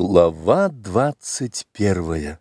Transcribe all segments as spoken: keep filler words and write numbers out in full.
Глава двадцать первая.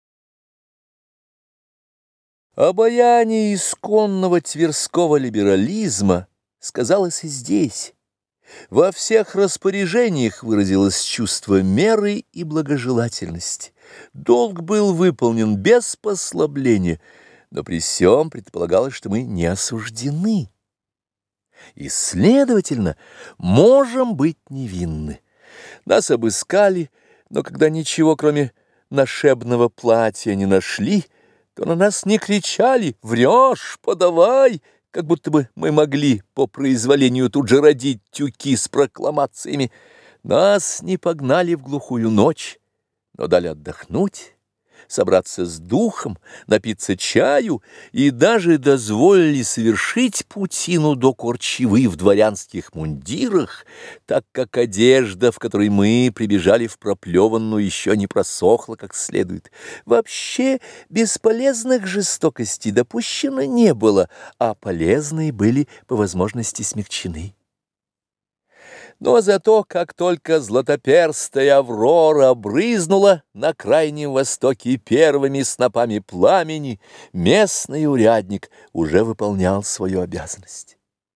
Обаяние исконного тверского либерализма сказалось и здесь. Во всех распоряжениях выразилось чувство меры и благожелательности. Долг был выполнен без послабления, но при сём предполагалось, что мы не осуждены. И, следовательно, можем быть невинны. Нас обыскали, но когда ничего, кроме нашебного платья, не нашли, то на нас не кричали: «Врешь, подавай!», как будто бы мы могли по произволению тут же родить тюки с прокламациями. Нас не погнали в глухую ночь, но дали отдохнуть, собраться с духом, напиться чаю и даже дозволили совершить путину до Корчевы в дворянских мундирах, так как одежда, в которой мы прибежали в проплеванную, еще не просохла как следует. Вообще бесполезных жестокостей допущено не было, а полезные были по возможности смягчены. Но зато, как только златоперстая Аврора брызнула на Крайнем Востоке первыми снопами пламени, местный урядник уже выполнял свою обязанность.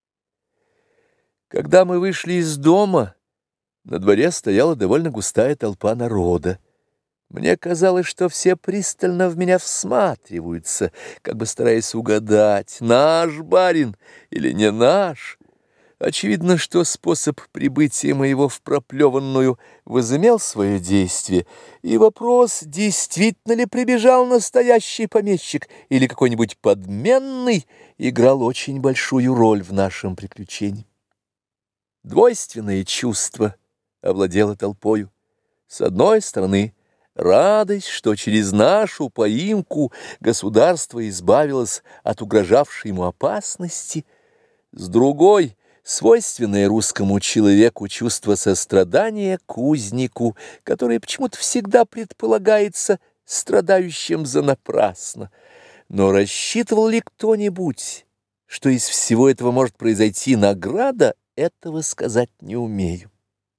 Когда мы вышли из дома, на дворе стояла довольно густая толпа народа. Мне казалось, что все пристально в меня всматриваются, как бы стараясь угадать, наш барин или не наш. Очевидно, что способ прибытия моего в проплеванную возымел свое действие, и вопрос, действительно ли прибежал настоящий помещик или какой-нибудь подменный, играл очень большую роль в нашем приключении. Двойственное чувство овладело толпою. С одной стороны, радость, что через нашу поимку государство избавилось от угрожавшей ему опасности, с другой — свойственное русскому человеку чувство сострадания к узнику, которое почему-то всегда предполагается страдающим занапрасно. Но рассчитывал ли кто-нибудь, что из всего этого может произойти награда, этого сказать не умею.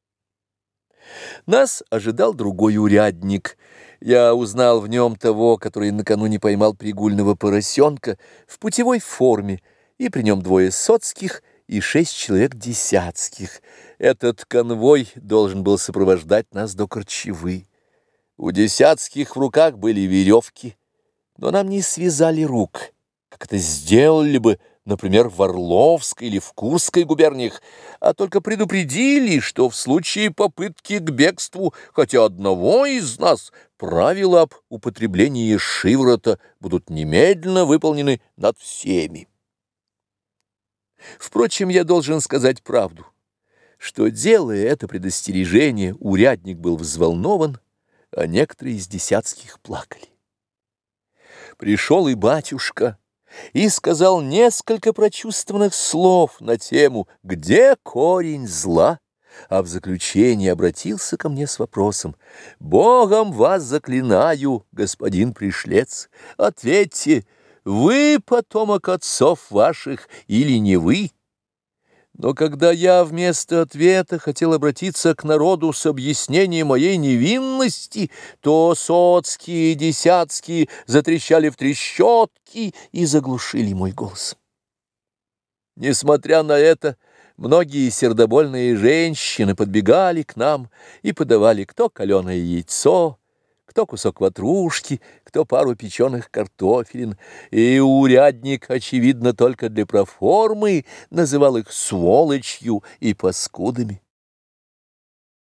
Нас ожидал другой урядник. Я узнал в нем того, который накануне поймал пригульного поросенка, в путевой форме, и при нем двое соцких и шесть человек десятских. Этот конвой должен был сопровождать нас до Корчевы. У десятских в руках были веревки, но нам не связали рук, как это сделали бы, например, в Орловской или в Курской губерниях, а только предупредили, что в случае попытки к бегству хотя одного из нас правила об употреблении шиворота будут немедленно выполнены над всеми. Впрочем, я должен сказать правду, что, делая это предостережение, урядник был взволнован, а некоторые из десятских плакали. Пришел и батюшка и сказал несколько прочувствованных слов на тему «Где корень зла?», а в заключение обратился ко мне с вопросом: «Богом вас заклинаю, господин пришлец, ответьте, вы потомок отцов ваших или не вы?» Но когда я вместо ответа хотел обратиться к народу с объяснением моей невинности, то соцкие и десятские затрещали в трещотки и заглушили мой голос. Несмотря на это, многие сердобольные женщины подбегали к нам и подавали кто каленое яйцо, кто кусок ватрушки, кто пару печеных картофелин, и урядник, очевидно, только для проформы называл их сволочью и паскудами.